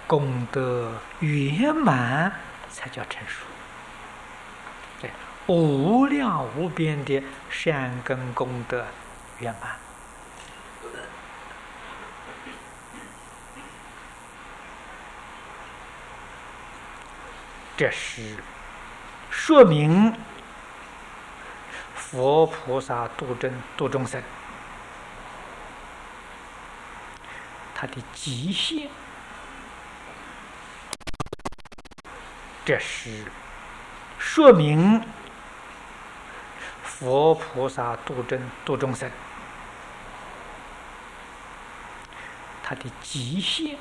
功德圆满才叫成熟。对，无量无边的善根功德圆满。这是说明佛菩萨度众生，它的极限。这是说明佛菩萨度众生，它的极限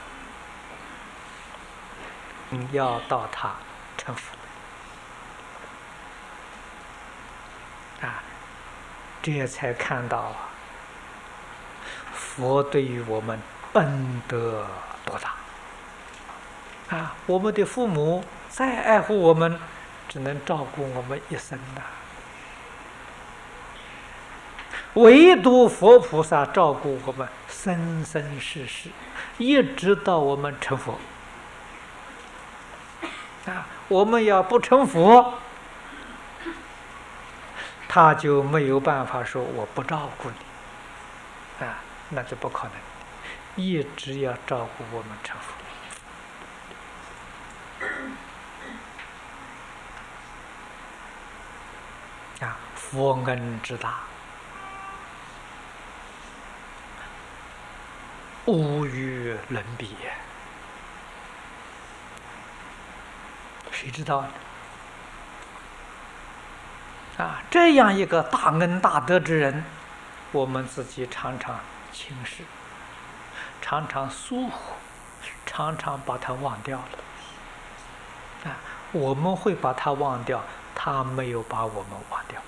要到他成佛啊，这才看到佛对于我们恩德多大啊！我们的父母再爱护我们，只能照顾我们一生的，唯独佛菩萨照顾我们生生世世，一直到我们成佛啊！我们要不成佛，他就没有办法说我不照顾你啊，那就不可能，一直要照顾我们成佛。啊，佛恩之大，无与伦比。谁知道呢？啊，这样一个大恩大德之人，我们自己常常轻视，常常疏忽，常常把他忘掉了。啊，我们会把他忘掉，他没有把我们忘掉。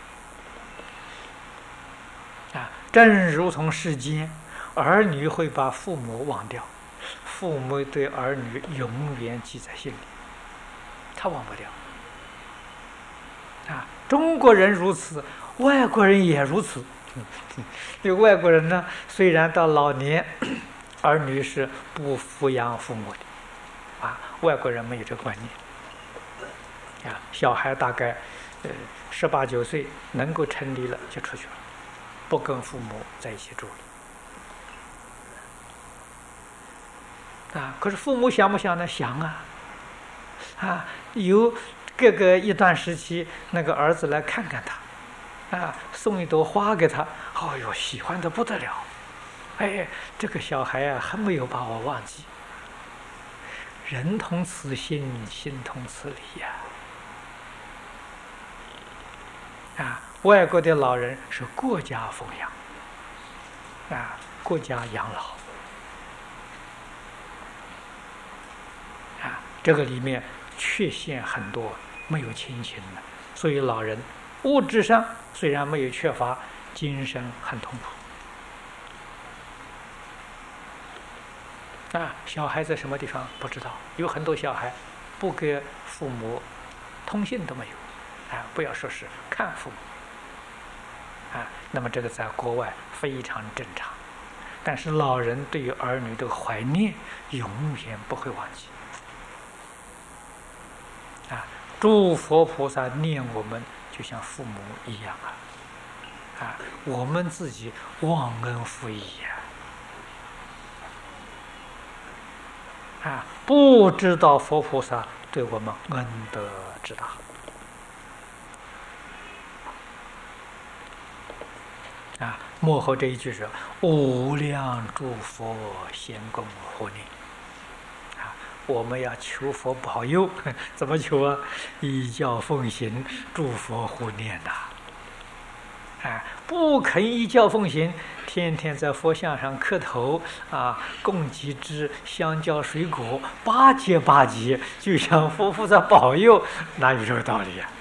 啊，正如同世间儿女会把父母忘掉，父母对儿女永远记在心里，他忘不掉。啊，中国人如此，外国人也如此。这外国人呢，虽然到老年，儿女是不抚养父母的，啊，外国人没有这个观念。啊，小孩大概18、19岁能够成立了就出去了，不跟父母在一起住了。啊，可是父母想不想呢？想啊！啊，有各个一段时期，那个儿子来看看他，啊，送一朵花给他，哦哟，喜欢得不得了。哎，这个小孩啊，还没有把我忘记。人同此心，心同此理呀。啊，外国的老人是国家奉养，啊，国家养老。啊，这个里面缺陷很多，没有亲情的，所以老人物质上虽然没有缺乏，精神很痛苦。啊，小孩在什么地方不知道，有很多小孩不跟父母通信都没有。啊，不要说是看父母，啊，那么这个在国外非常正常，但是老人对于儿女的怀念永远不会忘记。啊，诸佛菩萨念我们就像父母一样啊，我们自己忘恩负义啊，不知道佛菩萨对我们恩德之大。啊，幕后这一句是无量诸佛贤供护念。啊，我们要求佛保佑，怎么求啊？依教奉行，诸佛护念呐。啊，不肯依教奉行，天天在佛像上磕头啊，供几只香蕉水果，巴结巴结，就像佛菩萨保佑，哪有这个道理呀？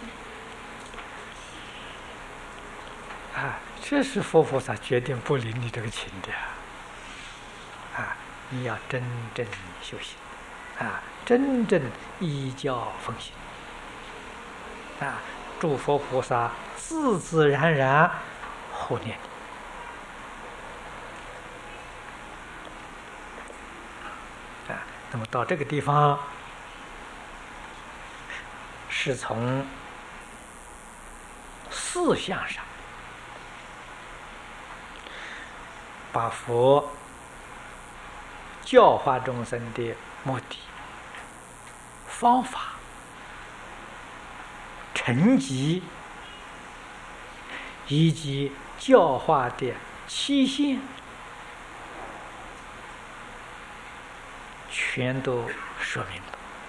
啊，这是佛菩萨决定不领你这个情的。啊，你要真正修行，啊，真正依教奉行，啊，诸佛菩萨自自然然护念你。啊， 那么到这个地方，是从四相上把佛教化众生的目的、方法、成绩以及教化的期限，全都说明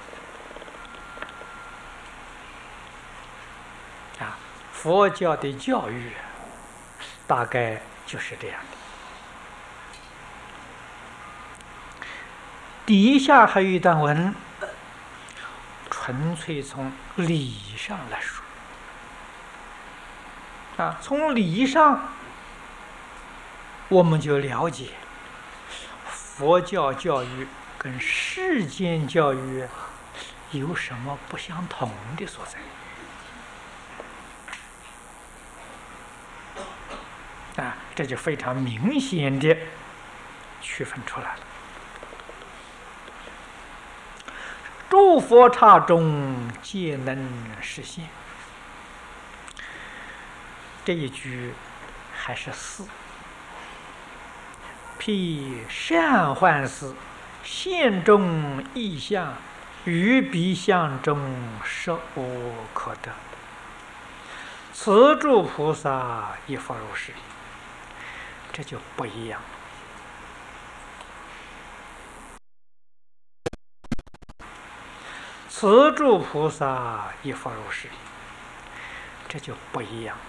了。佛教的教育大概就是这样的。底下还有一段文，纯粹从理上来说。从理上，我们就了解佛教教育跟世间教育有什么不相同的所在。这就非常明显的区分出来了。诸佛刹中皆能实现，这一句还是四。辟善幻思，现中异象，于彼相中实无可得。此诸菩萨亦复如是。这就不一样。此诸菩萨亦复如是。这就不一样。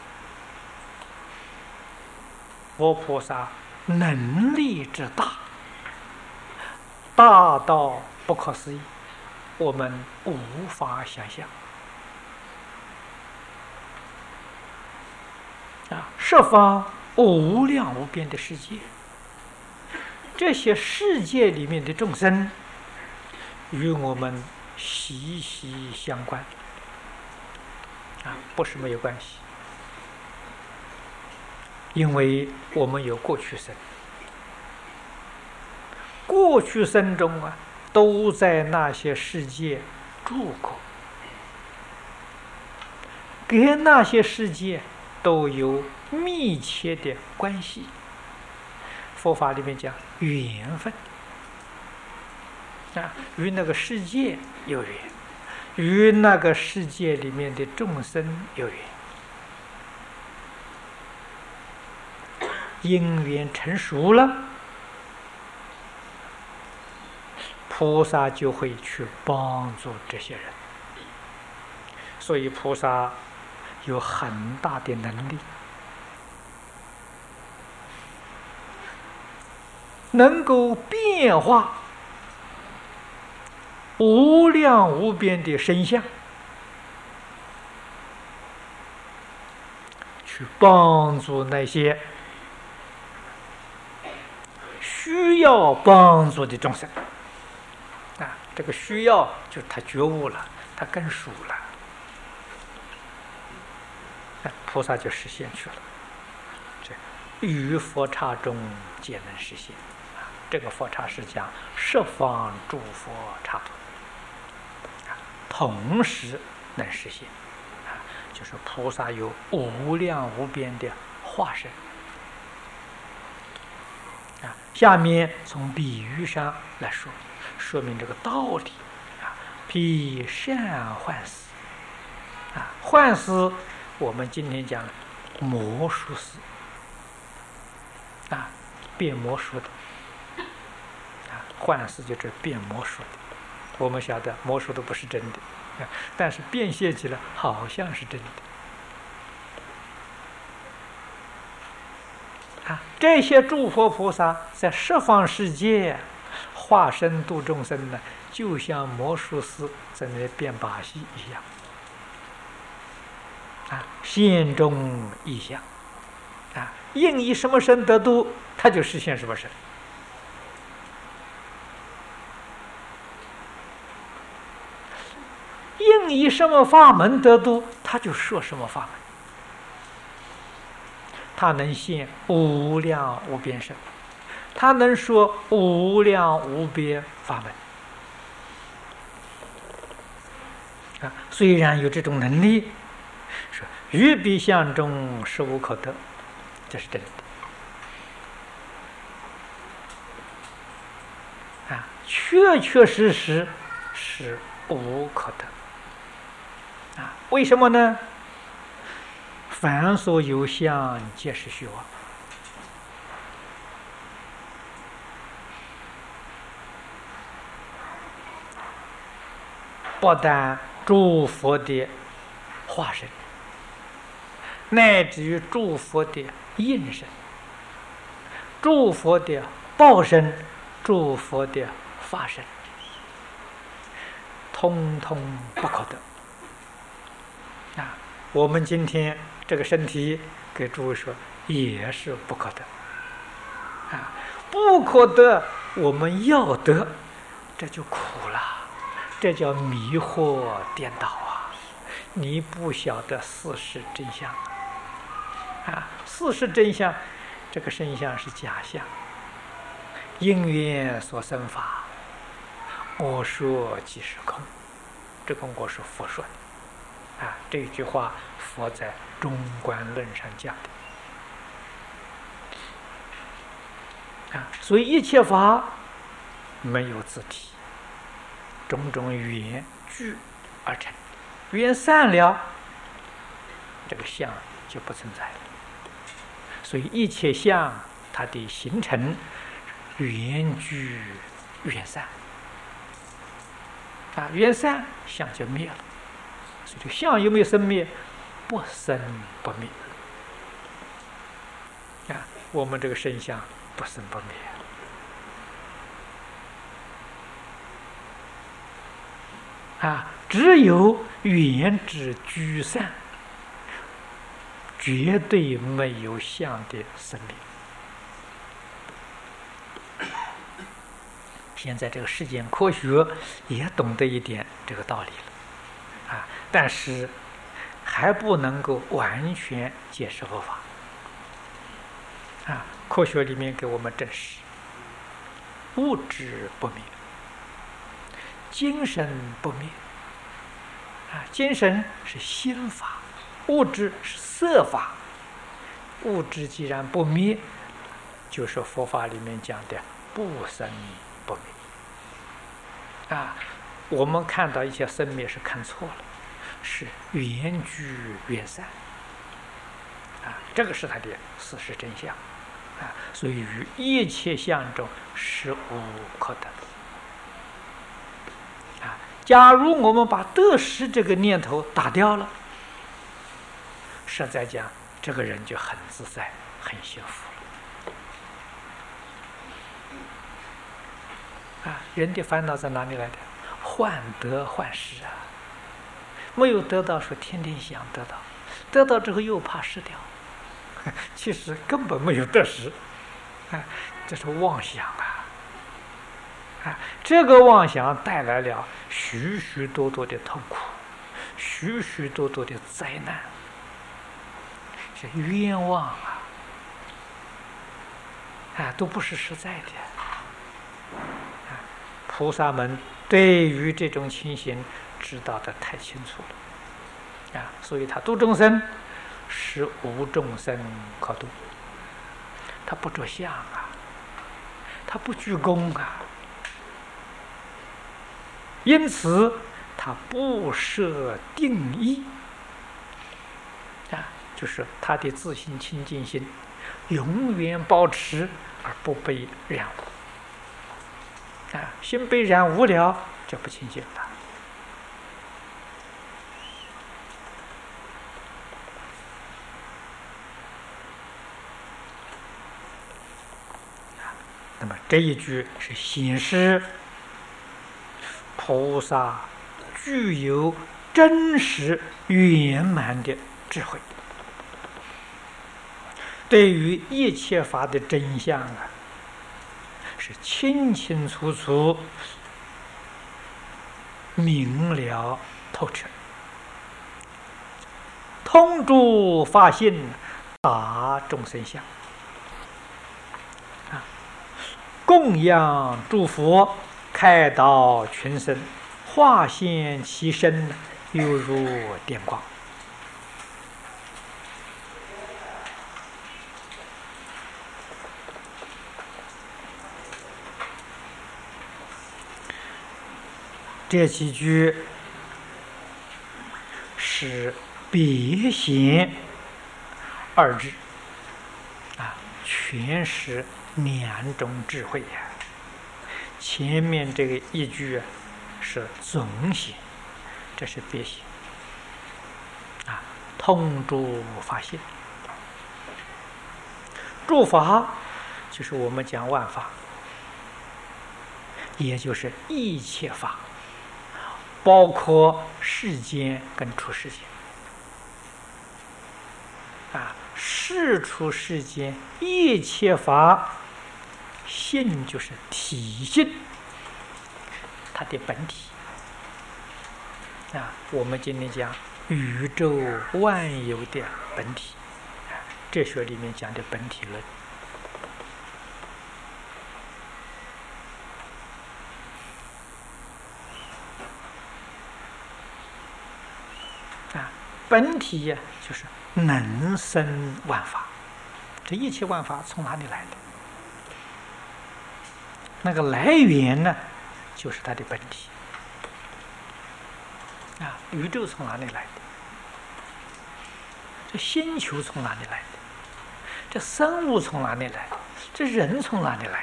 佛菩萨能力之大，大到不可思议，我们无法想象。十方无量无边的世界，这些世界里面的众生与我们息息相关，不是没有关系。因为我们有过去生，过去生中都在那些世界住过，跟那些世界都有密切的关系。佛法里面讲缘分，与那个世界有缘，与那个世界里面的众生有缘。因缘成熟了，菩萨就会去帮助这些人。所以菩萨有很大的能力，能够变化无量无边的身相，去帮助那些需要帮助的众生。这个需要就是他觉悟了，他更熟了，菩萨就实现去了。这于佛刹中皆能实现。这个佛刹是讲十方诸佛刹土，同时能实现，就是菩萨有无量无边的化身。下面从比喻上来说，说明这个道理。辟善幻思，幻思我们今天讲魔术师，变魔术的，幻思就是变魔术的。我们晓得魔术都不是真的，但是变现起来好像是真的。这些诸佛菩萨在十方世界化身度众生呢，就像魔术师在那变把戏一样，现中异象，应以什么身得度，他就实现什么身。应以什么法门得度，他就说什么法门。他能现无量无边身， 他能说无量无边法门啊。虽然有这种能力，说于彼相中实无可得，这是真的啊，确确实实是无可得啊。为什么呢？凡所有相，皆是虚妄。不但诸佛的化身，乃至于诸佛的应身、诸佛的报身、诸佛的法身，通通不可得啊！我们今天这个身体，给诸位说也是不可得啊！不可得，我们要得，这就苦了。这叫迷惑颠倒啊！你不晓得事实真相啊！事实真相，这个身相是假象，因缘所生法，我说即是空。这个我是佛说的啊！这句话佛在《中观论》上讲的啊！所以一切法没有自体。种种缘聚而成，缘散了，这个相就不存在了。所以一切相它的形成，缘聚缘散啊，缘散相就灭了。所以这个相有没有生灭？不生不灭啊，我们这个身相不生不灭。啊，只有缘之聚散，绝对没有相的生灭。现在这个世间科学也懂得一点这个道理了，啊，但是还不能够完全解释佛法。啊，科学里面给我们证实，物质不灭。精神不灭啊，精神是心法，物质是色法。物质既然不灭，就是佛法里面讲的不生不灭啊。我们看到一些生灭是看错了，是缘聚缘散啊，这个是它的事实真相啊。所以于一切相中实无可得。假如我们把得失这个念头打掉了，实在讲，这个人就很自在、很幸福了。啊，人的烦恼在哪里来的？患得患失啊！没有得到，说天天想得到，得到之后又怕失掉，其实根本没有得失，啊，这是妄想啊！这个妄想带来了许许多多的痛苦，许许多多的灾难，是冤枉啊！都不是实在的。菩萨们对于这种情形知道的太清楚了，所以他度众生是无众生可度，他不着相啊，他不居功啊。因此，他不设定义啊，就是他的自性清净心永远保持而不被染污啊，心被染污了就不清净了。那么这一句是显示菩萨具有真实圆满的智慧，对于一切法的真相啊，是清清楚楚、明了透彻，通诸法性，达众生相啊。 供养诸佛，开导群生，化现其身，犹如电光。这几句是别显二智全是两种智慧呀。前面这个一句是总显，这是别显通诸法性。诸法就是我们讲万法，也就是一切法，包括世间跟出世间世出世间一切法性就是体性，它的本体我们今天讲宇宙万有的本体，哲学里面讲的本体论本体呀，就是能生万法。这一切万法从哪里来的？那个来源呢，就是它的本体宇宙从哪里来的？这星球从哪里来的？这生物从哪里来的？这人从哪里来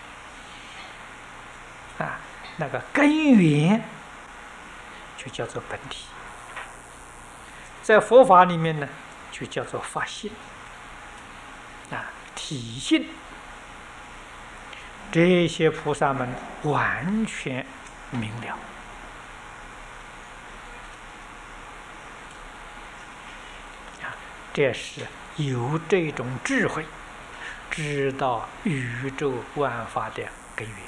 的？那个根源就叫做本体。在佛法里面呢，就叫做法性体性。这些菩萨们完全明了这是有这种智慧，知道宇宙万法的根源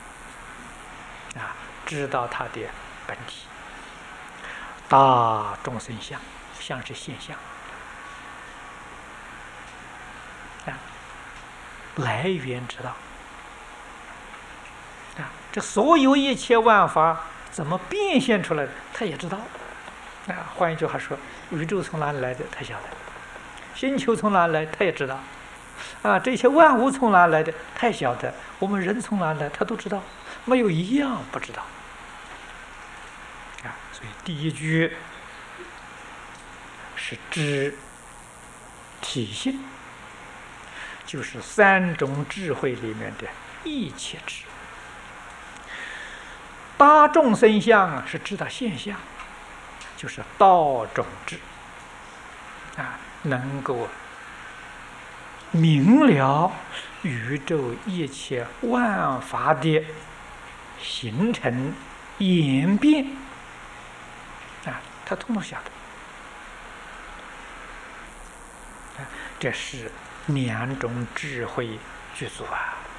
知道它的本体。大众生相，相是现象来源知道这所有一切万法怎么变现出来的，他也知道换一句话说，宇宙从哪里来的他晓得，星球从哪里来他也知道这些万物从哪里来的他也晓得，我们人从哪里来他都知道，没有一样不知道所以第一句是知体性，就是三种智慧里面的一切智。大众生相是知道现象，就是道种智能够明了宇宙一切万法的形成演变他通通晓得这是两种智慧具足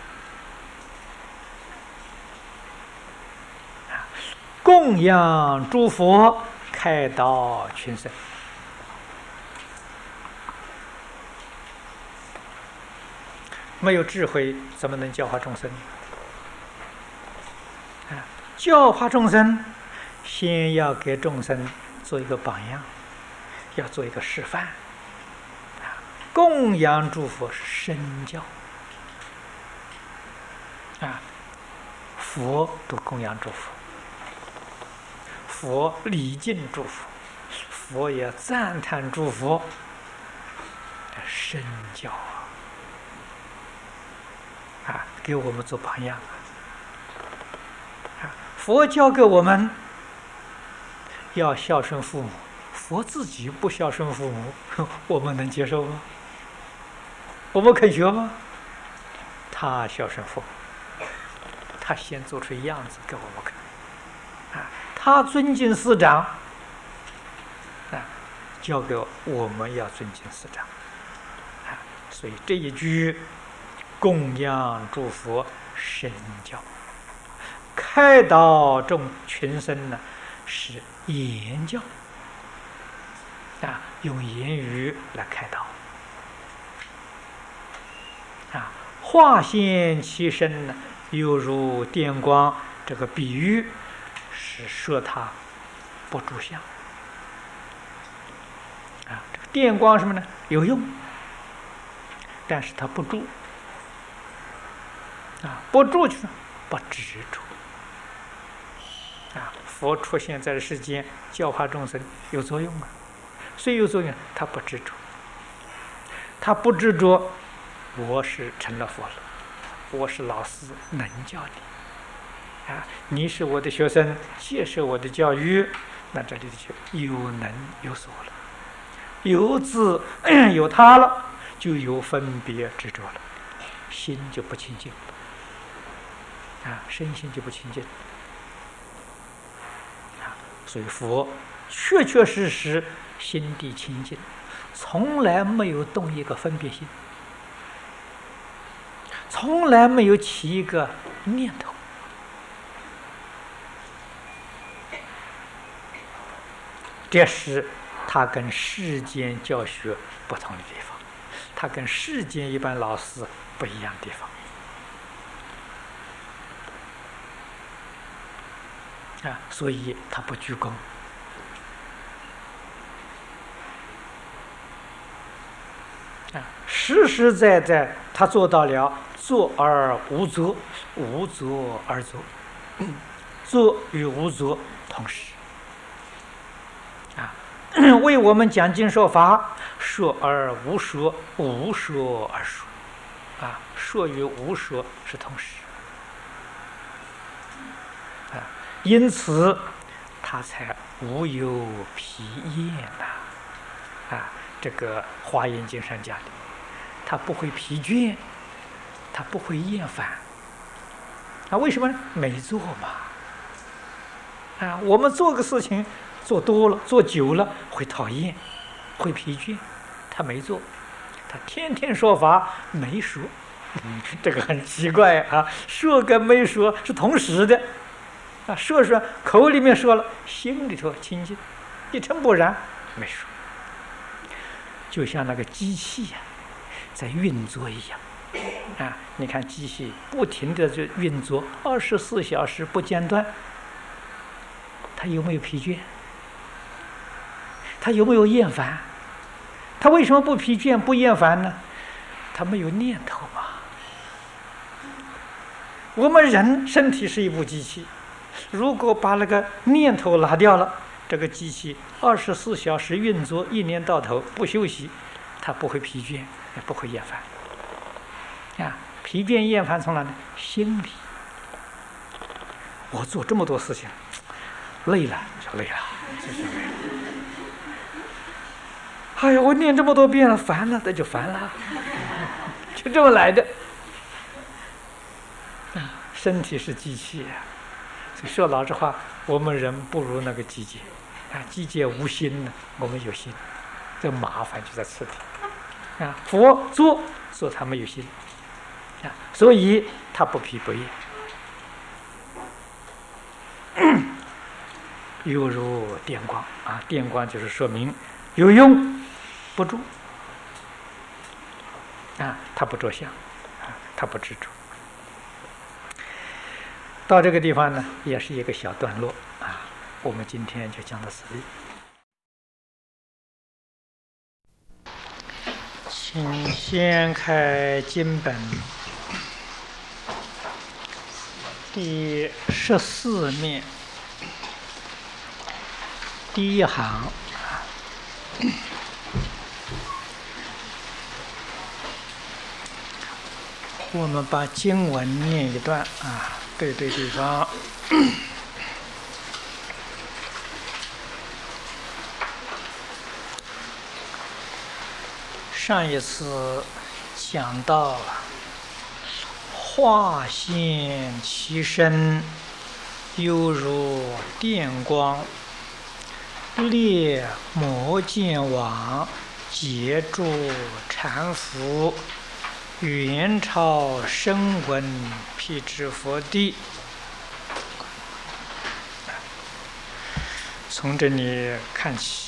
供养诸佛，开导群生。没有智慧怎么能教化众生教化众生先要给众生做一个榜样，要做一个示范供养诸佛是身教佛都供养诸佛，佛礼敬诸佛，佛也赞叹诸佛，身教给我们做榜样佛教给我们要孝顺父母，佛自己不孝顺父母，我们能接受吗？我们肯学吗？他孝顺父母，他先做出样子给我们看他尊敬师长教给我们要尊敬师长所以这一句供养诸佛身教，开导众群生呢是言教用言语来开导化现其身呢，犹如电光。这个比喻是说它不住相啊。这个电光什么呢？有用，但是它不住啊，不住就是不执着啊。佛出现在世间教化众生有作用吗？虽有作用，他不执着，他不执着，我是成了佛了，我是老师，能教你啊，你是我的学生，接受我的教育，那这里就有能有所了，有自有他了，就有分别执着了，心就不清净啊，身心就不清净啊。所以佛确确实实心地清净，从来没有动一个分别心，从来没有起一个念头。这是他跟世间教学不同的地方，他跟世间一般老师不一样的地方啊，所以他不居功啊，实实在在他做到了作而无作，无作而作，作与无作同时啊，为我们讲经说法，说而无说，无说而说啊，说与无说是同时啊，因此他才无有疲厌呐啊。这个华严经上讲的，他不会疲倦，他不会厌烦啊。为什么呢？没做嘛啊。我们做个事情做多了，做久了会讨厌，会疲倦。他没做，他天天说法没说，这个很奇怪啊。说跟没说是同时的啊。说口里面说了，心里头清净，一尘不染，没说。就像那个机器呀，在运作一样啊！你看机器不停的就运作，24小时不间断，它有没有疲倦？它有没有厌烦？它为什么不疲倦不厌烦呢？它没有念头嘛。我们人身体是一部机器，如果把那个念头拿掉了，这个机器24小时运作，一年到头不休息，它不会疲倦，也不会厌烦啊。疲倦厌烦从哪呢？心里。我做这么多事情，累了就累了，就是累了。哎呀，我念这么多遍了，烦了，那就烦了，就这么来的。身体是机器啊，所以说老实话，我们人不如那个机器。啊，机械无心呢，我们有心，这麻烦就在此地啊。佛做他没有心啊，所以他不疲不厌，犹如电光啊。电光就是说明有用不住啊，他不着相啊，他不执着。到这个地方呢，也是一个小段落啊。我们今天就讲到此地，请掀开经本第14面第一行，我们把经文念一段啊，对地方。上一次讲到化现其身，犹如电光，裂魔剑网，截住禅服，元朝声闻辟支佛地。从这里看起，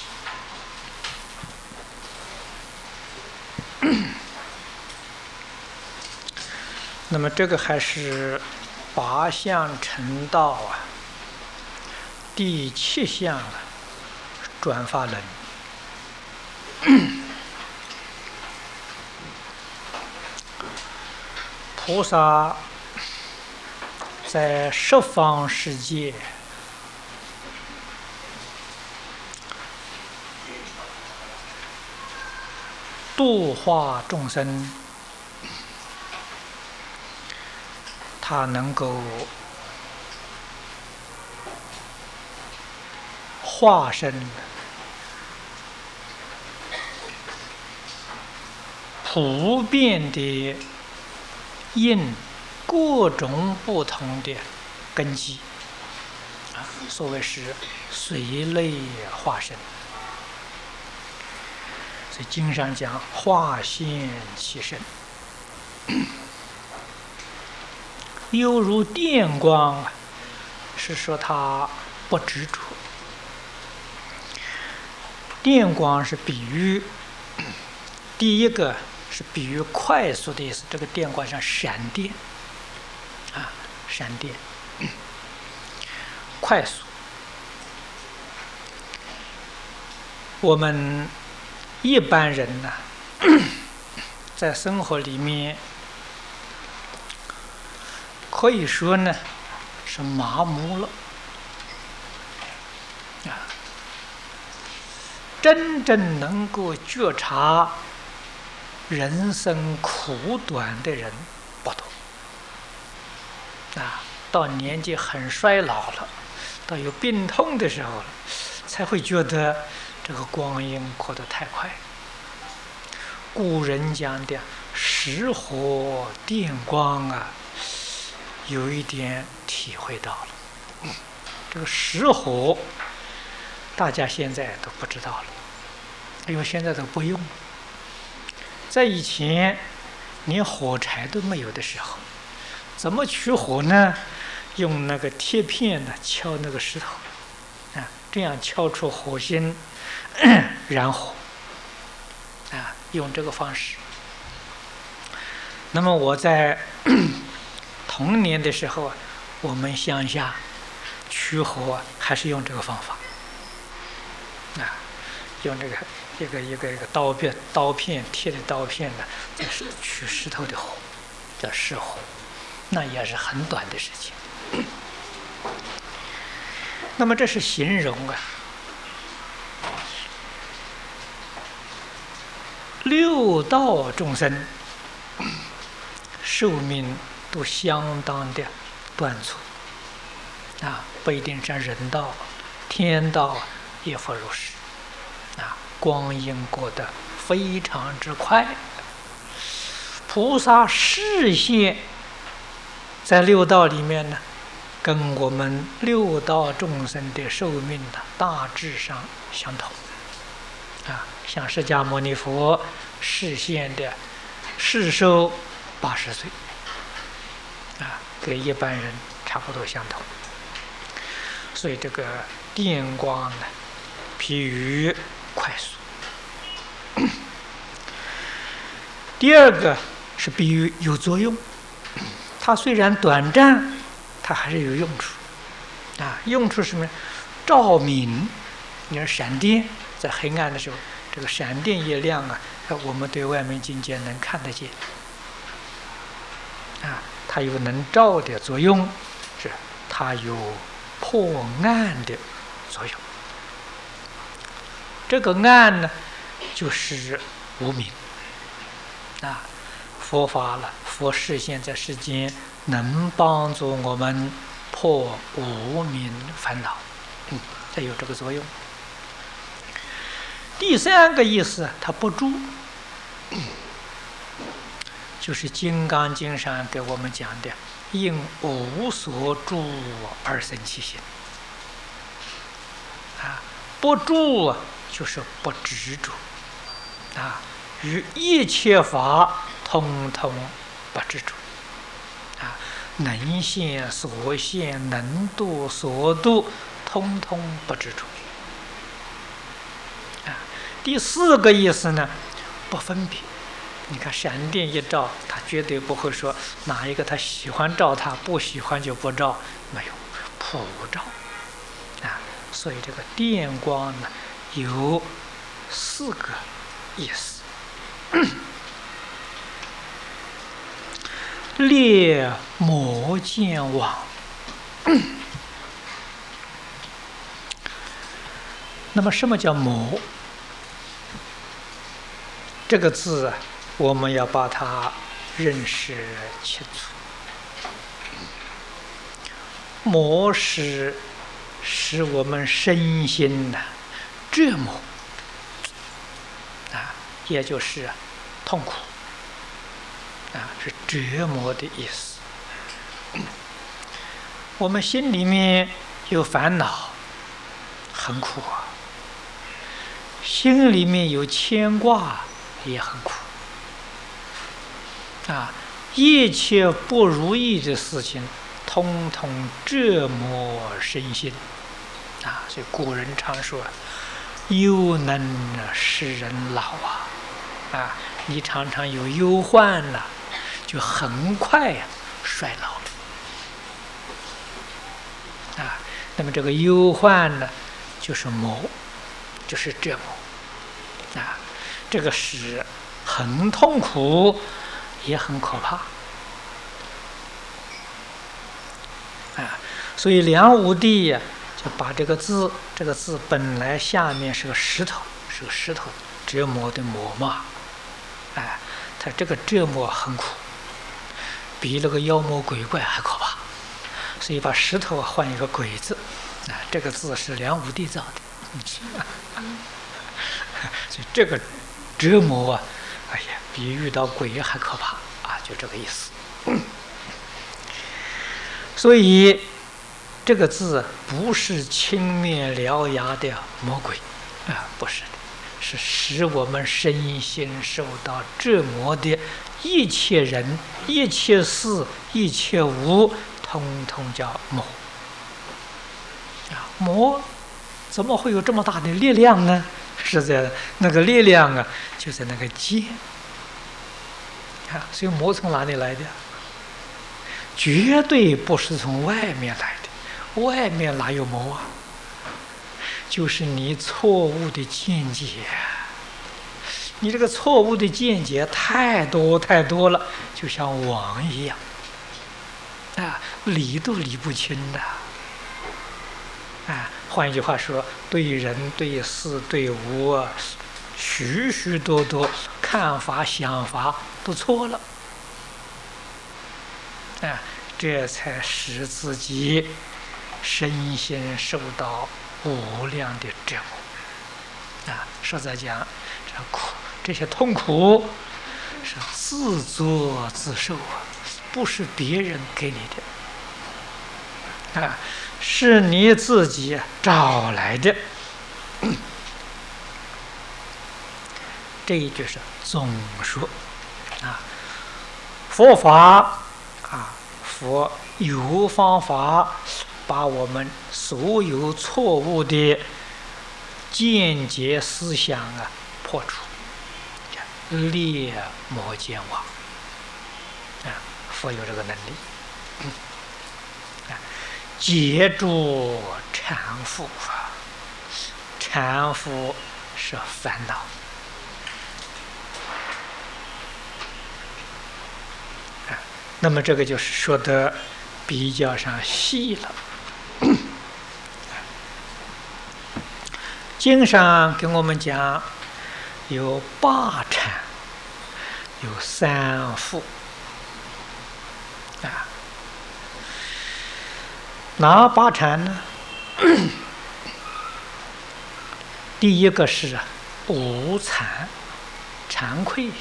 那么这个还是八相成道第7项转法轮。菩萨在十方世界度化众生，他能够化身普遍的应各种不同的根基，所谓是随类化身。所以经上讲化现其身，犹如电光，是说它不执着。电光是比喻，第一个是比喻快速的意思，这个电光像闪电闪电快速。我们一般人呢，在生活里面可以说呢是麻木了真正能够觉察人生苦短的人不多到年纪很衰老了，到有病痛的时候了，才会觉得这个光阴过得太快。古人讲的石火电光有一点体会到了。这个石火大家现在都不知道了，因为现在都不用。在以前连火柴都没有的时候，怎么取火呢？用那个铁片敲那个石头这样敲出火星燃火用这个方式。那么我在童年的时候我们乡下取火还是用这个方法用这个一个刀片铁的刀片在取石头的火，叫石火，那也是很短的时间。那么这是形容六道众生寿命都相当的短促不一定像人道、天道也复如是光阴过得非常之快。菩萨视线在六道里面呢，跟我们六道众生的寿命大致上相同像释迦牟尼佛示现的世寿80岁跟一般人差不多相同。所以这个电光呢，比喻快速。第二个是比喻有作用，它虽然短暂，它还是有用处用处是什么？照明。你看闪电在黑暗的时候，这个闪电一亮我们对外面境界能看得见它有能照的作用，是它有破暗的作用。这个暗呢，就是无明佛法了，佛示现在世间能帮助我们破无明烦恼它有这个作用。第三个意思，它不住，就是《金刚经》上给我们讲的因无所住而生其心不住就是不执着与一切法通通不执着能现所现，能度所度，通通不执着第四个意思呢，不分别你看闪电一照，他绝对不会说哪一个他喜欢照他，不喜欢就不照，没有，普照啊。所以这个电光呢有4个意思：猎魔见网。那么什么叫魔？这个字啊，我们要把它认识清楚。魔是使我们身心的折磨啊，也就是痛苦啊，是折磨的意思。我们心里面有烦恼，很苦啊；心里面有牵挂，也很苦啊。一切不如意的事情，通通折磨身心啊。所以古人常说：“忧能使人老啊！”啊，你常常有忧患了，就很快衰老了啊。那么这个忧患呢，就是魔，就是折磨啊。这个是很痛苦，也很可怕啊。所以梁武帝呀，就把这个字本来下面是个石头，是个石头折磨的磨嘛，哎，他这个折磨很苦，比那个妖魔鬼怪还可怕，所以把石头换一个鬼字，啊，这个字是梁武帝造的，所以这个折磨啊，哎呀，比遇到鬼还可怕啊，就这个意思。所以这个字不是青面獠牙的魔鬼啊，不是的，是使我们身心受到折磨的一切人、一切事、一切物，通通叫魔啊。魔怎么会有这么大的力量呢？是在那个力量啊，就在那个剑啊。所以魔从哪里来的？绝对不是从外面来的，外面哪有魔啊？就是你错误的见解，你这个错误的见解太多太多了，就像网一样啊，理都理不清的啊。换一句话说，对人、对事、对物啊，许许多多看法、想法都错了啊，这才使自己身心受到无量的折磨啊。实在讲，这苦，这些痛苦是自作自受啊，不是别人给你的啊，是你自己找来的。这一句是总说啊，佛法啊，佛有方法把我们所有错误的见解思想啊破除，裂魔见网啊，佛有这个能力啊，解除缠缚啊，缠缚是烦恼啊。那么这个就是说的比较上细了。经上跟我们讲，有8缠，有3缚啊。哪8缠呢？第一个是无惭，惭愧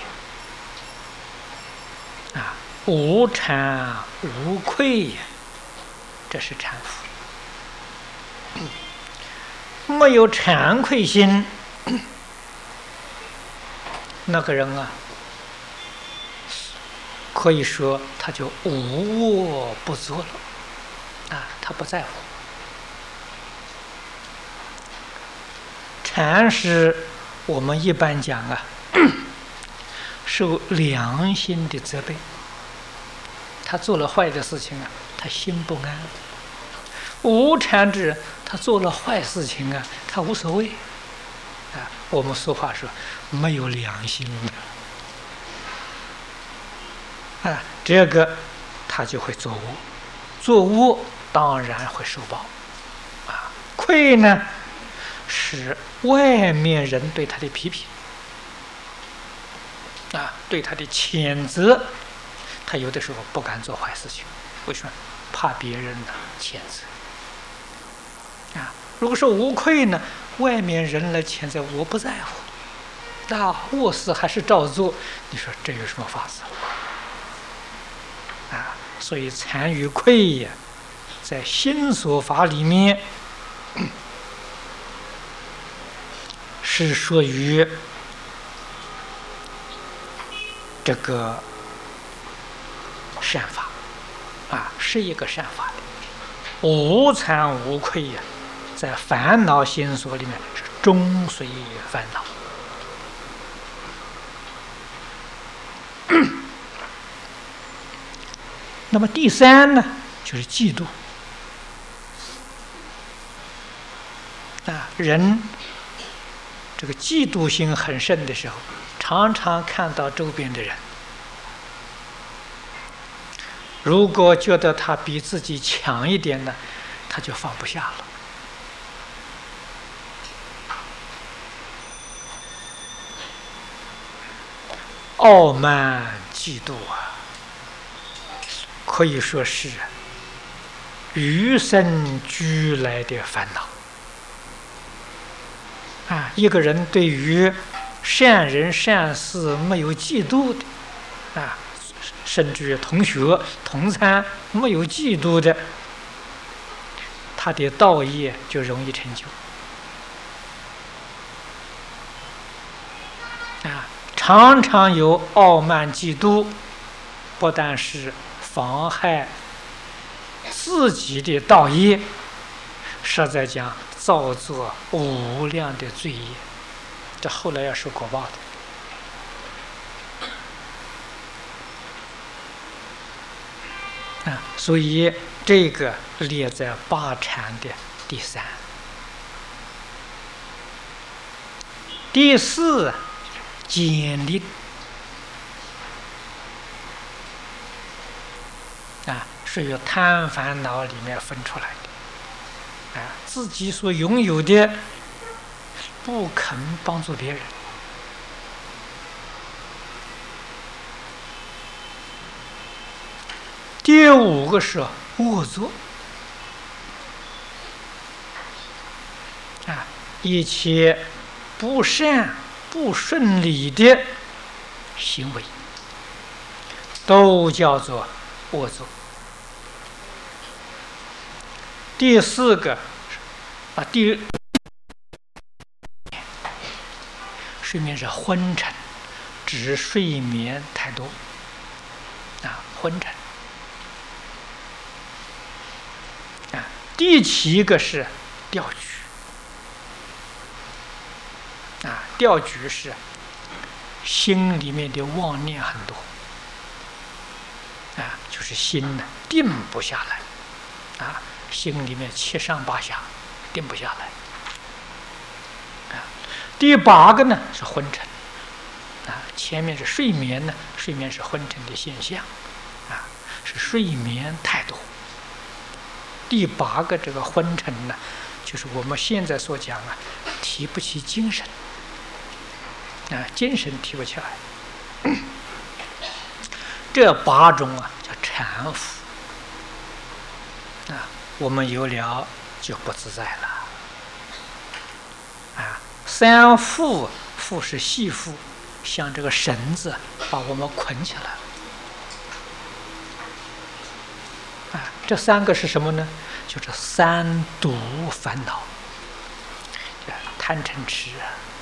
啊，无惭无愧，这是缠缚。没有惭愧心，那个人啊，可以说他就无我不作了啊，他不在乎。惭是我们一般讲啊， 受良心的责备。他做了坏的事情啊，他心不安。无禅之人，他做了坏事情啊，他无所谓。我们俗话说，没有良心的。这个他就会作恶，作恶当然会受报。愧呢，是外面人对他的批评，对他的谴责，他有的时候不敢做坏事情，为什么？怕别人呢谴责。如果说无愧呢，外面人来谴责我不在乎，恶事还是照做，你说这有什么法子？所以惭与愧呀，在心所法里面是属于这个善法，是一个善法的。无惭无愧呀，在烦恼心所里面是终随烦恼。那么第三呢，就是嫉妒。人这个嫉妒心很盛的时候，常常看到周边的人，如果觉得他比自己强一点呢，他就放不下了。傲慢嫉妒可以说是与生俱来的烦恼。一个人对于善人善事没有嫉妒的，甚至于同学同参没有嫉妒的，他的道业就容易成就。常常有傲慢嫉妒，不但是妨害自己的道业，实在讲造作无量的罪业，这后来要受果报的。所以这个列在八禅的第三。第四，坚定。是由贪烦恼里面分出来的。自己所拥有的不肯帮助别人。第五个是恶作。一切不善不顺利的行为都叫做恶作。第四个睡眠是昏沉，指睡眠太多昏沉。第七个是掉举。掉举是心里面的妄念很多，就是心呢定不下来，心里面七上八下，定不下来。第八个呢是昏沉，前面是睡眠呢，睡眠是昏沉的现象，是睡眠太多。第八个这个昏沉呢，就是我们现在所讲提不起精神，精神提不起来。这八种叫缠缚，我们有了就不自在了。三缚，缚是系缚，像这个绳子把我们捆起来。这三个是什么呢？就是三毒烦恼，贪嗔痴。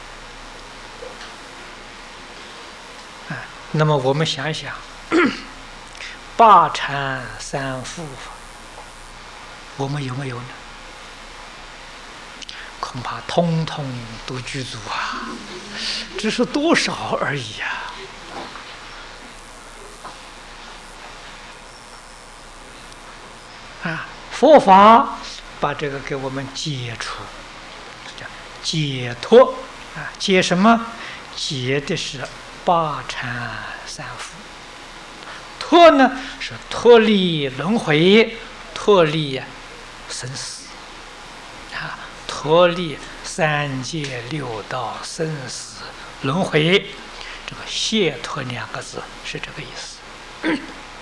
那么我们想一想，八禅三缚，我们有没有呢？恐怕通通都具足只是多少而已佛法把这个给我们解除，叫解脱啊！解什么？解的是八禅三缚。脱呢是脱离轮回，脱离生死啊，脱离三界六道生死轮回。这个解脱两个字是这个意思。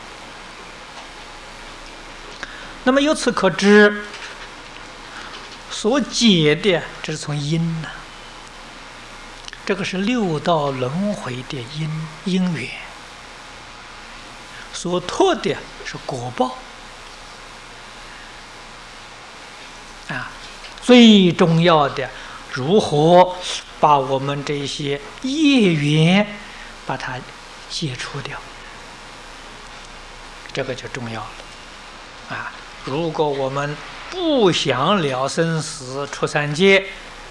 那么由此可知，所解的这是从因呢，这个是六道轮回的因缘，所脱的是果报啊。最重要的，如何把我们这些业缘把它解除掉，这个就重要了啊。如果我们不想了生死出三界，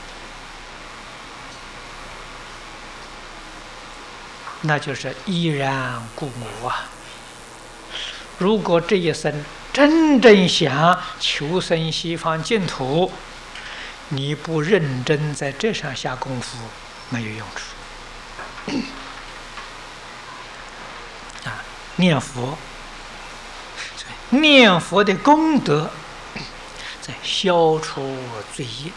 那就是依然故我啊。如果这一生真正想求生西方净土，你不认真在这上下功夫，没有用处啊！念佛，念佛的功德在消除罪业，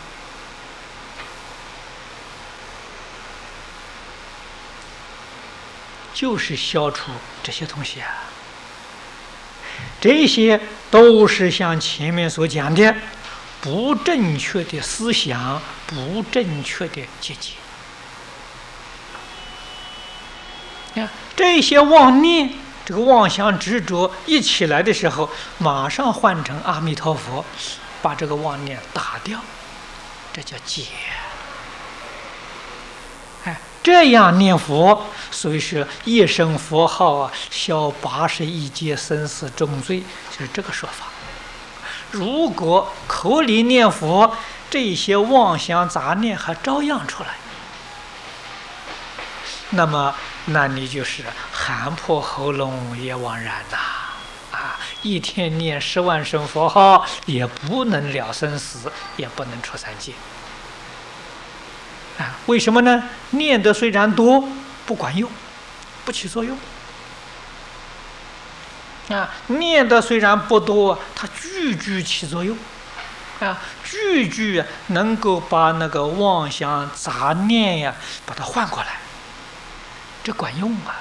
就是消除这些东西啊。这些都是像前面所讲的不正确的思想，不正确的结界。这些妄念，这个妄想执着一起来的时候，马上换成阿弥陀佛，把这个妄念打掉，这叫解。这样念佛，所以说一声佛号啊，消81劫生死重罪，就是这个说法。如果口里念佛，这些妄想杂念还照样出来，那你就是喊破喉咙也枉然呐！啊，一天念10万声佛号，也不能了生死，也不能出三界。啊，为什么呢？念的虽然多，不管用，不起作用。啊，念的虽然不多，它句句起作用。啊，句句能够把那个妄想杂念呀，把它换过来，这管用啊！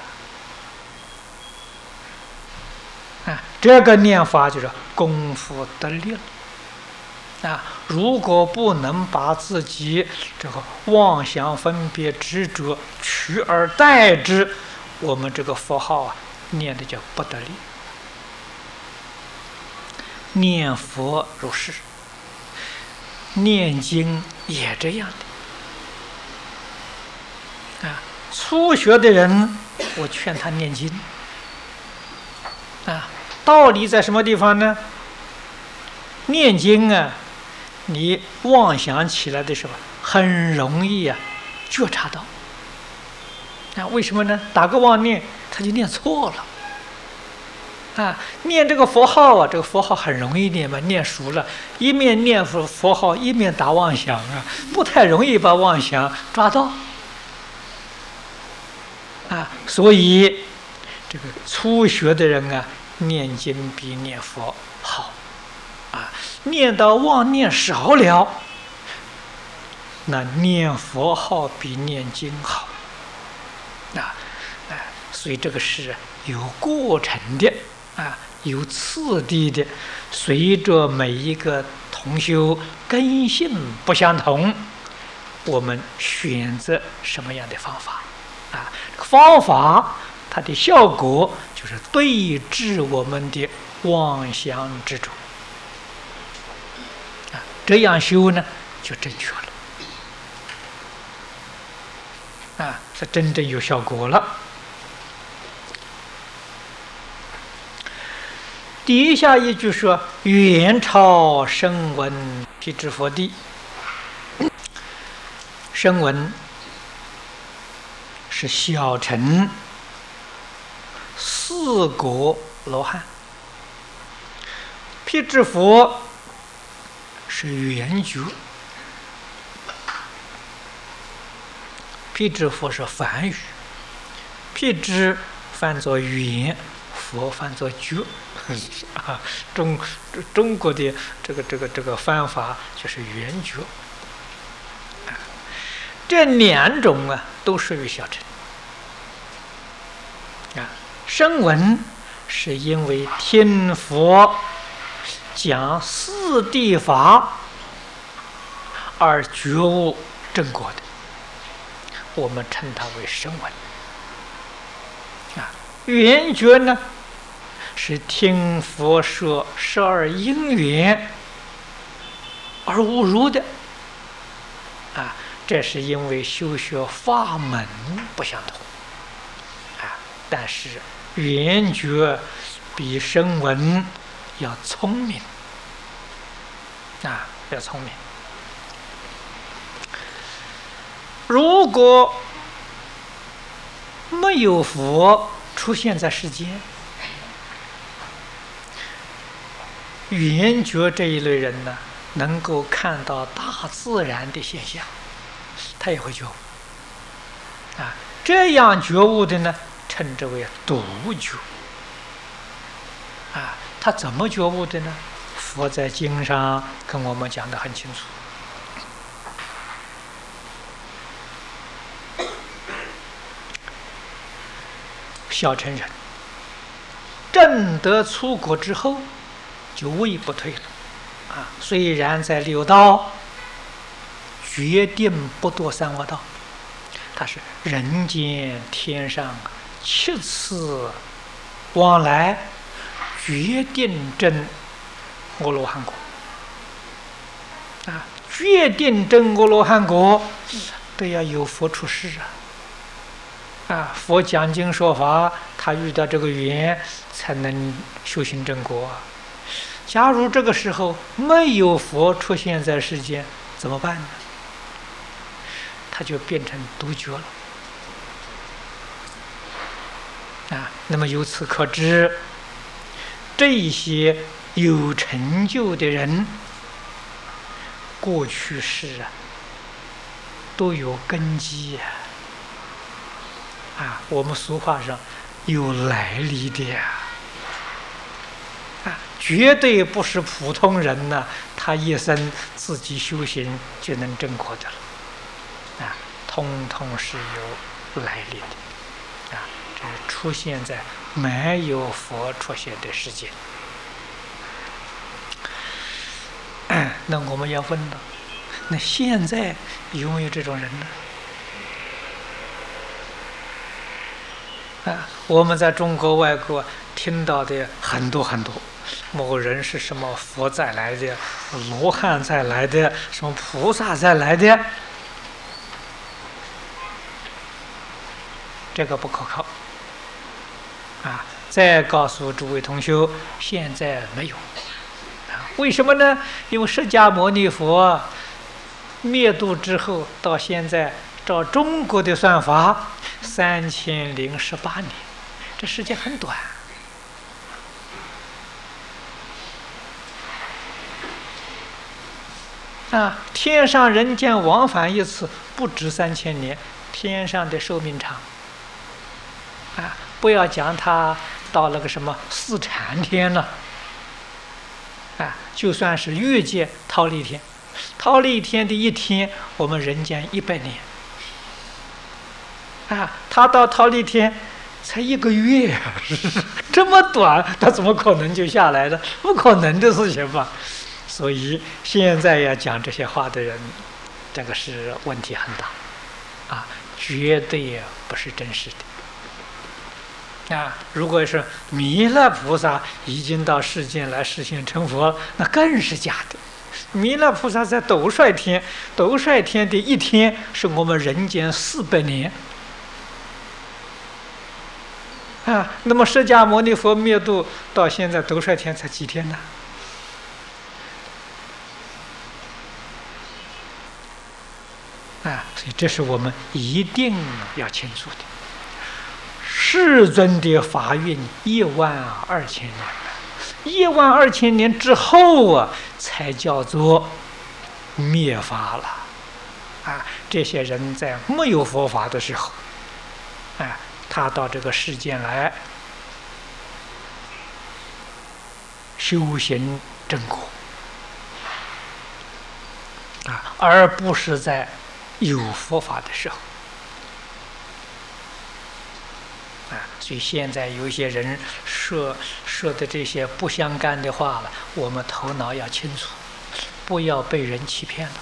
啊，这个念法就是功夫得力了。啊，如果不能把自己这个妄想分别执着取而代之，我们这个佛号啊念的就不得力。念佛如是，念经也这样的。啊，初学的人，我劝他念经。啊，道理在什么地方呢？念经啊，你妄想起来的时候，很容易啊觉察到。啊，为什么呢？打个妄念，他就念错了。啊，念这个佛号啊，这个佛号很容易念嘛，念熟了，一面念佛号，一面打妄想啊，不太容易把妄想抓到。啊，所以这个初学的人啊，念经比念佛好。啊，念到妄念少了，那念佛号比念经好。所以这个是有过程的啊，有次第的，随着每一个同修根性不相同，我们选择什么样的方法啊？方法它的效果就是对治我们的妄想执着。这样修呢，就正确了，啊，是真正有效果了。底下一句说：“远超声闻辟支佛地。”声闻是小乘4果罗汉， 辟支佛是圆觉，辟支佛是梵语，辟支翻作圆，佛翻作觉。中国的这个翻法就是圆觉。这两种都属于小乘。声闻是因为听佛讲四谛法而觉悟正果的，我们称它为声闻。圆觉呢，是听佛说12因缘而悟入的。这是因为修学法门不相同。但是圆觉比声闻要聪明。要聪明。如果没有佛出现在世间，圆觉这一类人呢，能够看到大自然的现象，他也会觉悟。这样觉悟的呢，称之为独觉。他怎么觉悟的呢？佛在经上跟我们讲得很清楚。小乘人证得出果之后，就位不退了。虽然在六道，决定不堕三恶道，他是人间天上7次往来，决定证阿罗汉果。决定证阿罗汉果，都要有佛出世佛讲经说法，他遇到这个缘，才能修行正果。假如这个时候没有佛出现在世间，怎么办呢？他就变成独觉了。那么由此可知，这些有成就的人，过去世都有根基我们俗话上有来历的绝对不是普通人他一生自己修行就能证果的了通通是有来历的这是出现在没有佛出现的世界。那我们要问了，那现在有没有这种人呢？我们在中国外国听到的很多很多，某人是什么佛再来的，罗汉再来的，什么菩萨再来的，这个不可靠再告诉诸位同学，现在没有为什么呢？因为释迦牟尼佛灭度之后到现在，照中国的算法3018年，这时间很短天上人间往返一次不止3000年，天上的寿命长不要讲他到了个什么4禅天了就算是越界忉利天，忉利天的一天，我们人间100年他到忉利天才1个月这么短，他怎么可能就下来了？不可能的事情吧。所以现在要讲这些话的人，这个是问题很大绝对不是真实的如果是弥勒菩萨已经到世间来实现成佛，那更是假的。弥勒菩萨在斗率天，斗率天的一天是我们人间400年那么释迦牟尼佛灭度到现在斗率天才几天呢？所以这是我们一定要清楚的。世尊的法运12000年 12000年之后啊，才叫做灭法了。啊，这些人在没有佛法的时候，啊，他到这个世间来修行正果，啊，而不是在有佛法的时候。啊，所以现在有些人说的这些不相干的话了，我们头脑要清楚，不要被人欺骗了。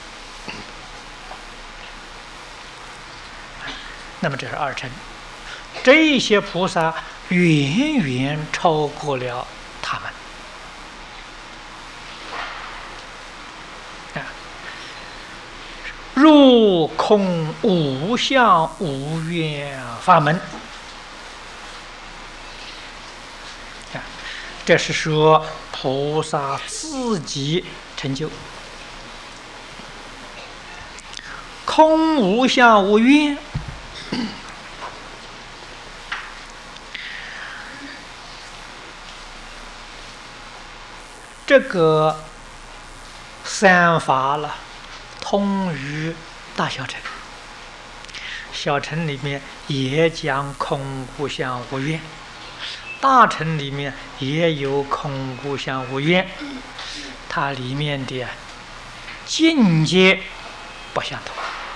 那么这是二乘，这些菩萨远远超过了他们。啊，入空无相无愿法门。啊，这是说菩萨自己成就。空无相无愿，这个三法了，通于大小乘。小乘里面也讲空无相无愿，大乘里面也有空无相无愿，它里面的境界不相同。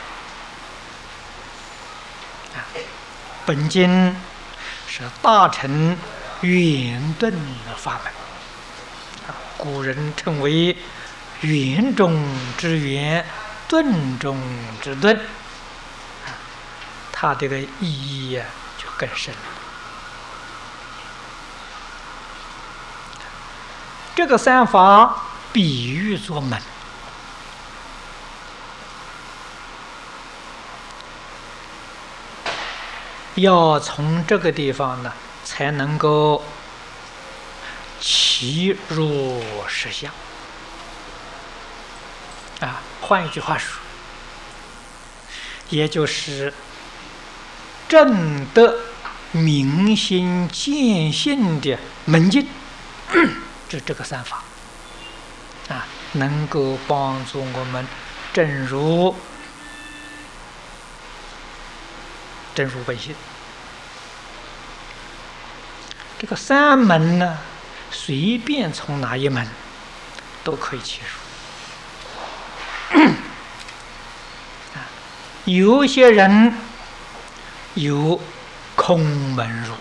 本经是大乘圆顿的法门，古人称为圆中之圆，顿中之顿，它这个意义呀就更深了。这个三法比喻作门，要从这个地方呢，才能够起入实相。啊，换一句话说，也就是证得明心见性的门径，这个三法啊，能够帮助我们证入本性。这个三门呢，随便从哪一门都可以切入。有些人有空门入，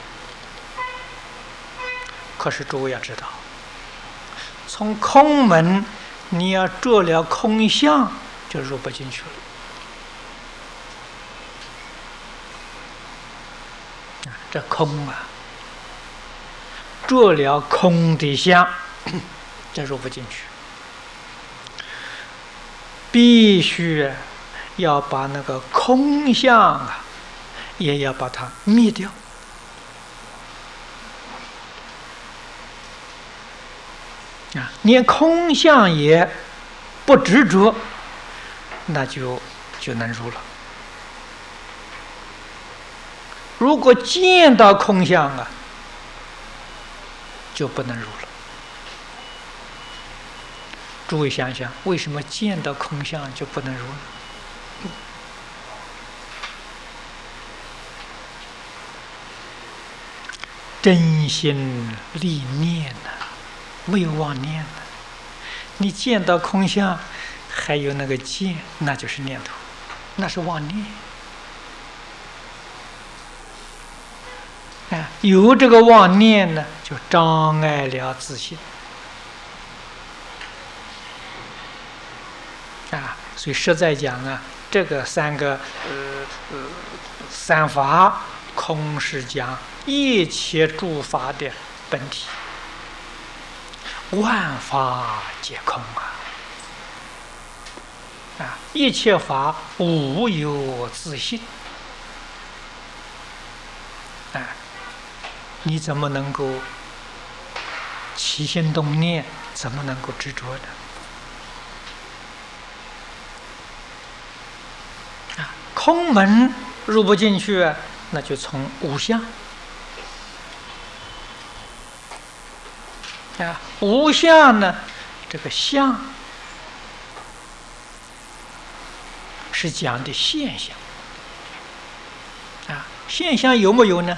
可是诸位要知道，从空门你要着了空相，就入不进去了。这空啊，着了空的相，这入不进去。必须要把那个空相啊，也要把它灭掉。啊，连空相也不执着，那就能入了。如果见到空相啊，就不能入了。诸位想想，为什么见到空相就不能入呢？真心立念呢，没有妄念的。你见到空相，还有那个见，那就是念头，那是妄念。有这个妄念呢，就障碍了自信。所以实在讲啊，这个三法，空是讲一切诸法的本体，万法皆空一切法无有自性。你怎么能够起心动念？怎么能够执着呢？空门入不进去，那就从无相。 无相呢，这个相是讲的现象现象有没有呢？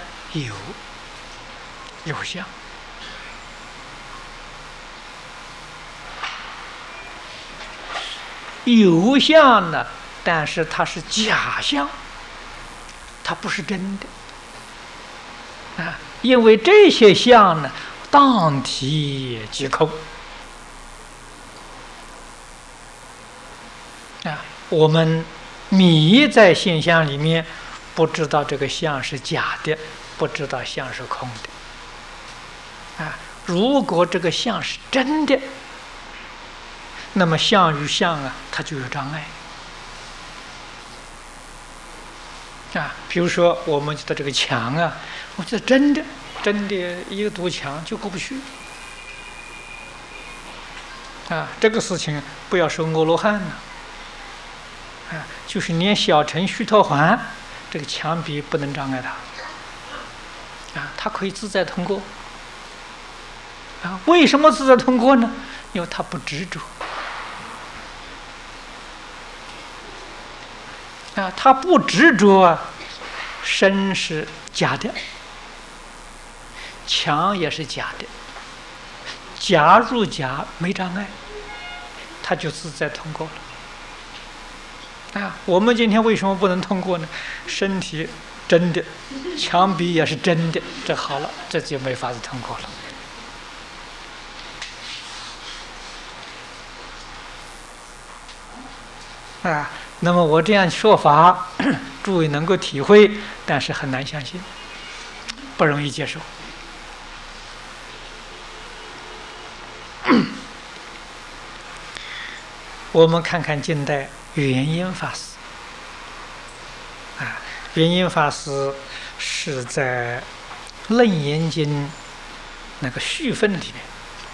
有相。有相呢，但是它是假象，它不是真的因为这些相呢，当体即空我们迷在现象里面，不知道这个相是假的，不知道相是空的如果这个相是真的，那么相与相它就有障碍比如说我们的这个墙我觉得真的一个堵墙就过不去这个事情不要说阿罗汉就是连小乘须陀洹，这个墙壁不能障碍他可以自在通过为什么自在通过呢？因为他不执着他不执着身是假的，墙也是假的，假入假没障碍，他就自在通过了我们今天为什么不能通过呢？身体真的，墙壁也是真的，这好了，这就没法子通过了那么我这样说法诸位能够体会，但是很难相信，不容易接受我们看看近代圆音法师圆音法师是在《楞严经》那个序分里面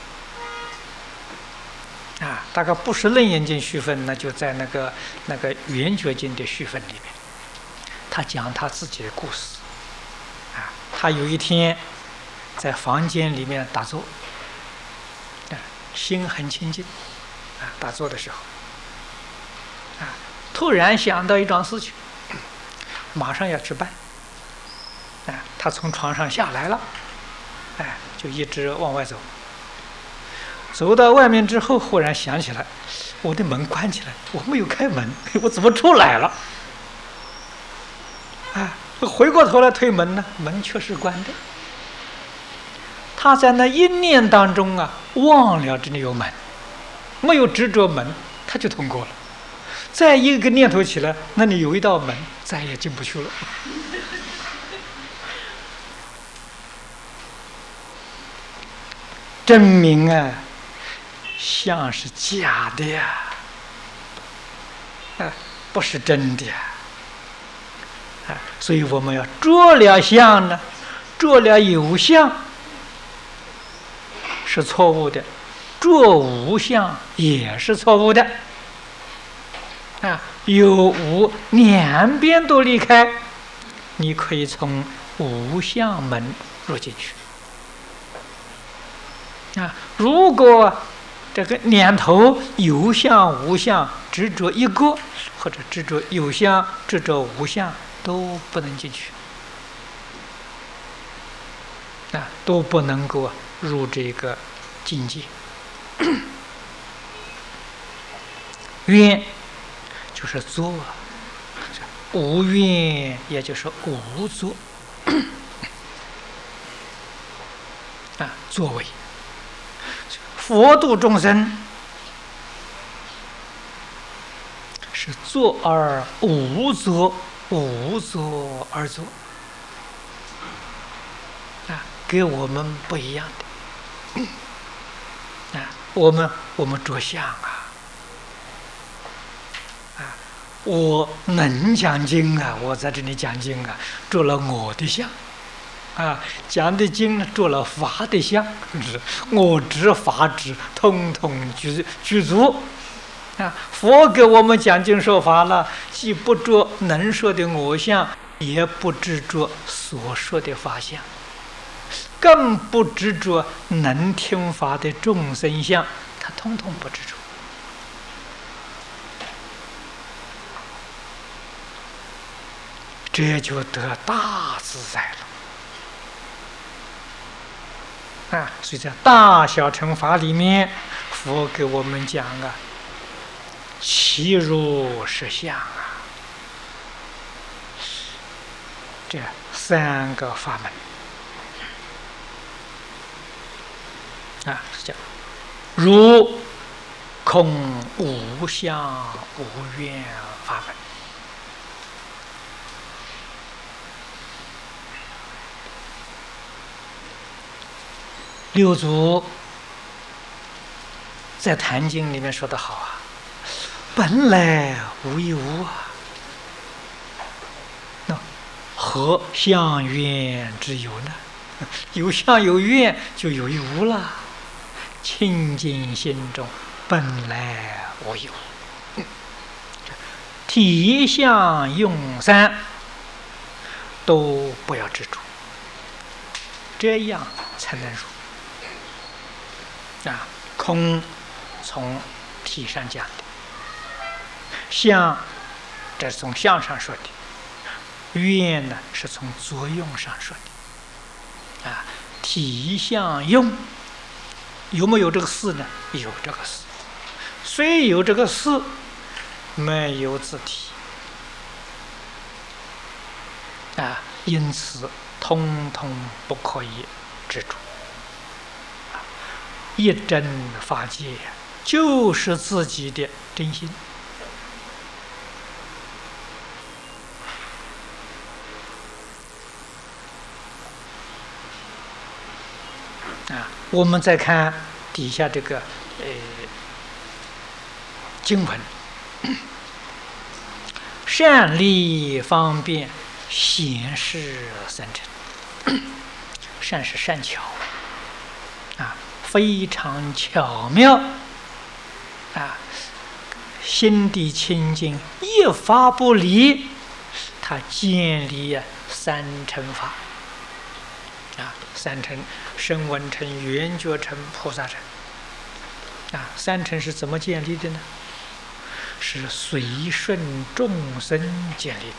大概不是《楞严经》序分，那就在那个《圆觉经》的序分里面，他讲他自己的故事他有一天在房间里面打坐心很清净打坐的时候突然想到一桩事情，马上要吃饭他从床上下来了就一直往外走，走到外面之后，忽然想起来我的门关起来，我没有开门，我怎么出来了回过头来推门呢，门却是关的。他在那一念当中忘了这里有门，没有执着门，他就通过了。再一个念头起来，那里有一道门，再也进不去了证明相是假的呀不是真的所以我们要着了相呢，着了有相是错误的，着无相也是错误的有无两边都离开，你可以从无相门入进去如果这个两头有相无相执着一个，或者执着有相执着无相，都不能进去都不能够入这个境界愿就是作无愿也就是无作作为佛度众生是作而无作，无作而作跟我们不一样的我们着相我能讲经我在这里讲经着了我的相讲的经着了法的相，我执法执统统具足佛给我们讲经说法了，既不着能说的我相，也不执着所说的法相， 更不执着能听法的众生相，他通通不执着，这就得大自在了啊！所以在大小乘法里面，佛给我们讲啊，其如实相啊，这三个法门啊，是叫如空无相无愿法门。六祖在《坛经》里面说得好啊，本来无一物啊，那何相愿之有呢？有相有愿，就有一无了。清净心中本来无有，体相用三都不要执着，这样才能入。啊，空从体上讲的，相这是从相上说的，愿呢是从作用上说的。啊，体相用有没有这个事呢？有这个事，虽有这个事，没有自体啊，因此通通不可以执着。一真法界就是自己的真心啊！我们再看底下这个经文，善利方便显示三乘，善是善巧啊。非常巧妙啊！心地清净，一法不离，他建立三乘法啊，三乘：声闻乘、缘觉乘、菩萨乘啊。三乘是怎么建立的呢？是随顺众生建立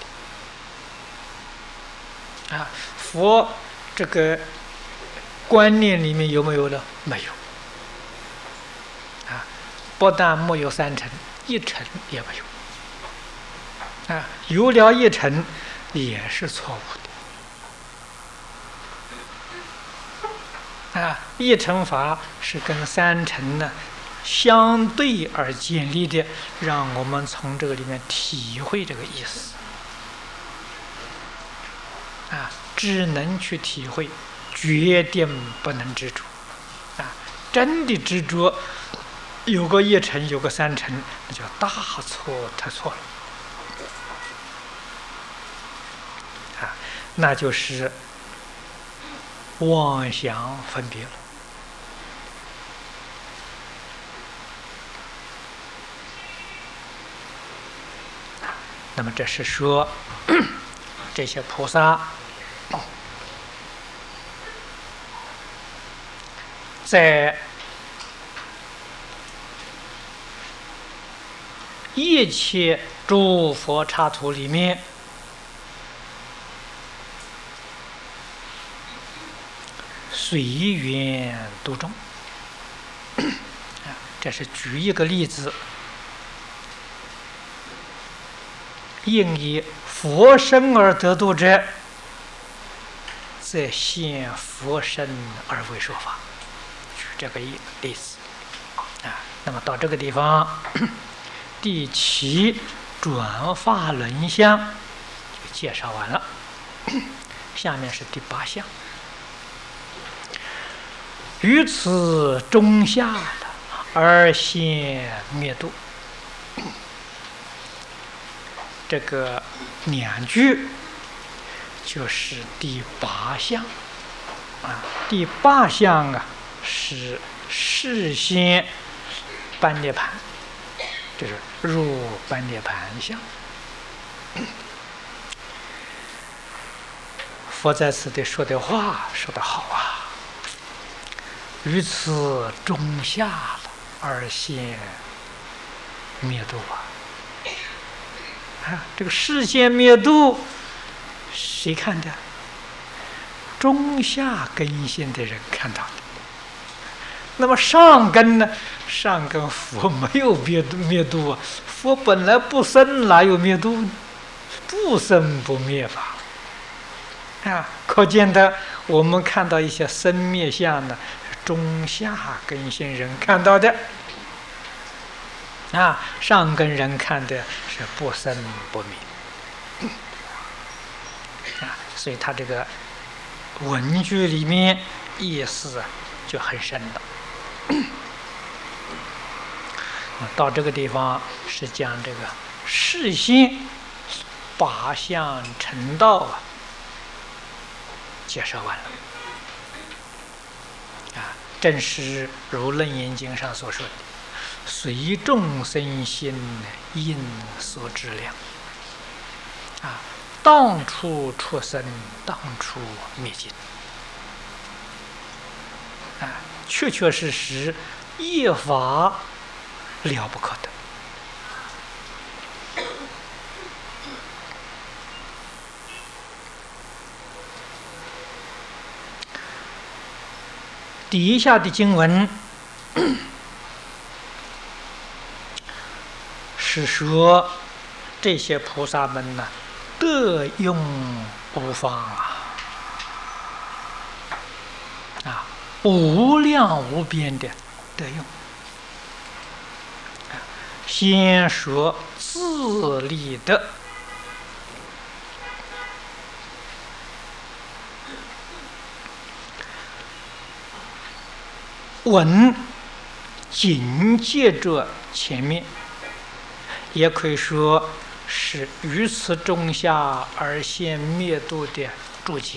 的啊。佛这个观念里面有没有呢？没有啊！不但没有三乘，一乘也没有啊！有了一乘也是错误的啊！一乘法是跟三乘呢相对而建立的，让我们从这个里面体会这个意思啊！只能去体会。决定不能执着啊！真的执着，有个一乘，有个三乘，那就大错特错了啊！那就是妄想分别了。那么这是说这些菩萨在一切诸佛刹土里面，随缘度众。这是举一个例子，应以佛身而得度者，则现佛身而为说法。这个例子啊，那么到这个地方，第七转法轮相就介绍完了。下面是第八项，于此中下的而现灭度。这个两句就是第八项啊，第八项啊。是示现般涅盘，就是入般涅盘相。佛在此地说的话说得好啊！ 于此中下了而现灭度这个世间灭度，谁看的？中下根性的人看到的。那么上根呢？上根佛没有灭度佛本来不生，哪有灭度呢？不生不灭吧。可见的，我们看到一些生灭相呢，中下根性人看到的。上根人看的是不生不灭。所以他这个文句里面意思就很深了。到这个地方是讲这个世间八相成道介绍完了。正是如《楞严经》上所说的，随众生心应所知量。当处出生，当处灭尽。确确实实一法了不可得。底下的经文是说这些菩萨们呢，得用无方无量无边的得用。先说自利的，文紧接着前面，也可以说是于此中下而现灭度的注解。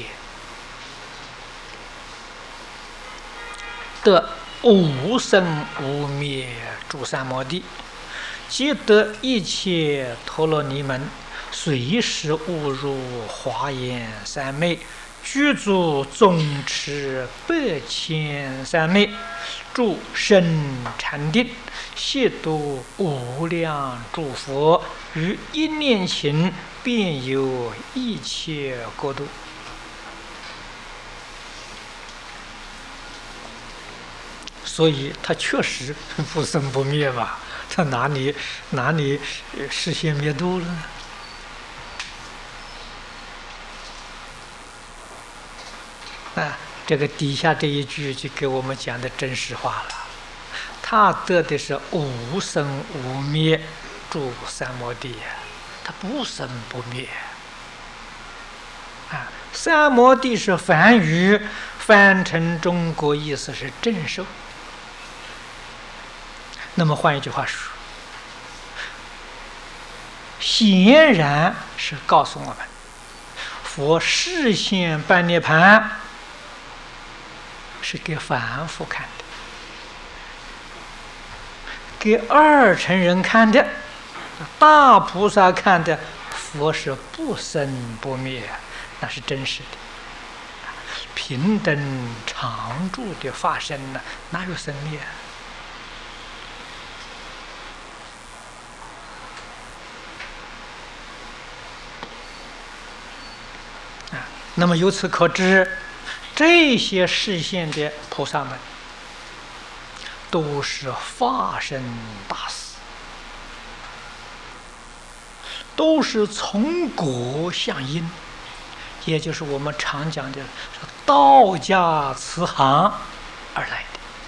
得无生无灭诸三摩地，皆得一切陀罗尼门，随时误入华严三昧，具足总持8,000三昧，住深禅定，悉度无量诸佛，于一念前便有一切国度。所以他确实不生不灭吧？他哪里实现灭度了呢？这个底下这一句就给我们讲的真实话了。他得的是无生无灭诸三摩地，他不生不灭。三摩地是梵语，翻成中国意思是正受。那么换一句话说，显然是告诉我们，佛示现般涅盘是给凡夫看的，给二乘人看的，大菩萨看的，佛是不生不灭，那是真实的。平等常住的法身呢，哪有生灭？那么由此可知，这些示现的菩萨们都是法身大士，都是从果向因，也就是我们常讲的道家慈航而来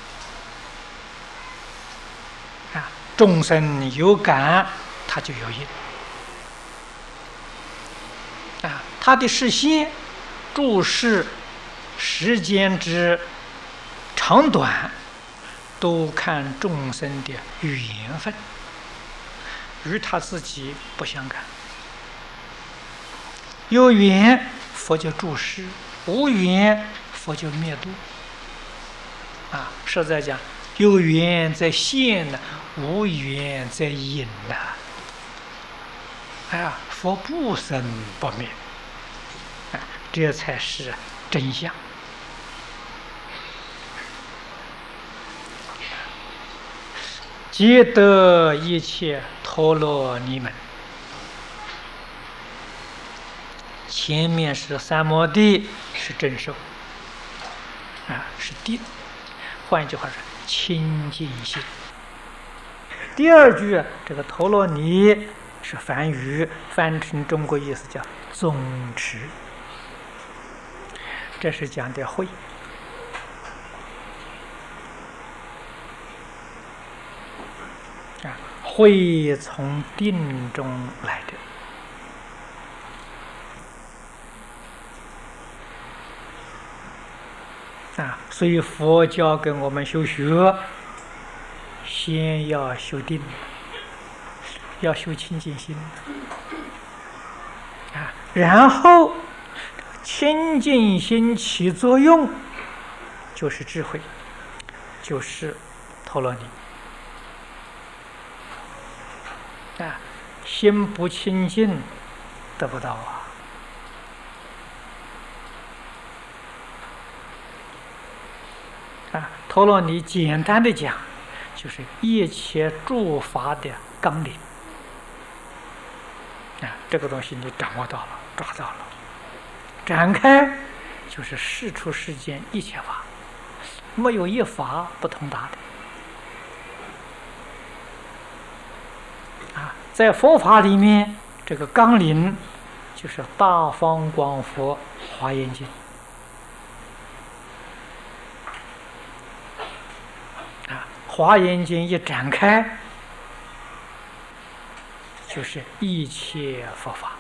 的。众生有感，他就有因。他的示现注释时间之长短，都看众生的缘分，与他自己不相干。有缘佛就注释，无缘佛就灭度。实在讲，有缘在现呢，无缘在因呢。佛不生不灭，这才是真相。 皆得一切陀罗尼门。前面是三摩地，是真受，是定。换一句话说，清净心。第二句这个陀罗尼是梵语，翻成中国意思叫宗持，这是讲的慧。慧从定中来的。所以佛教跟我们修学，先要修定，要修清净心，然后清净心起作用，就是智慧，就是陀罗尼。心不清净，得不到陀罗尼简单的讲，就是一切诸法的纲领。这个东西你掌握到了，抓到了，展开就是世出世间一切法，没有一法不通达的。在佛法里面，这个纲领就是大方广佛华严经。华严经一展开，就是一切佛法。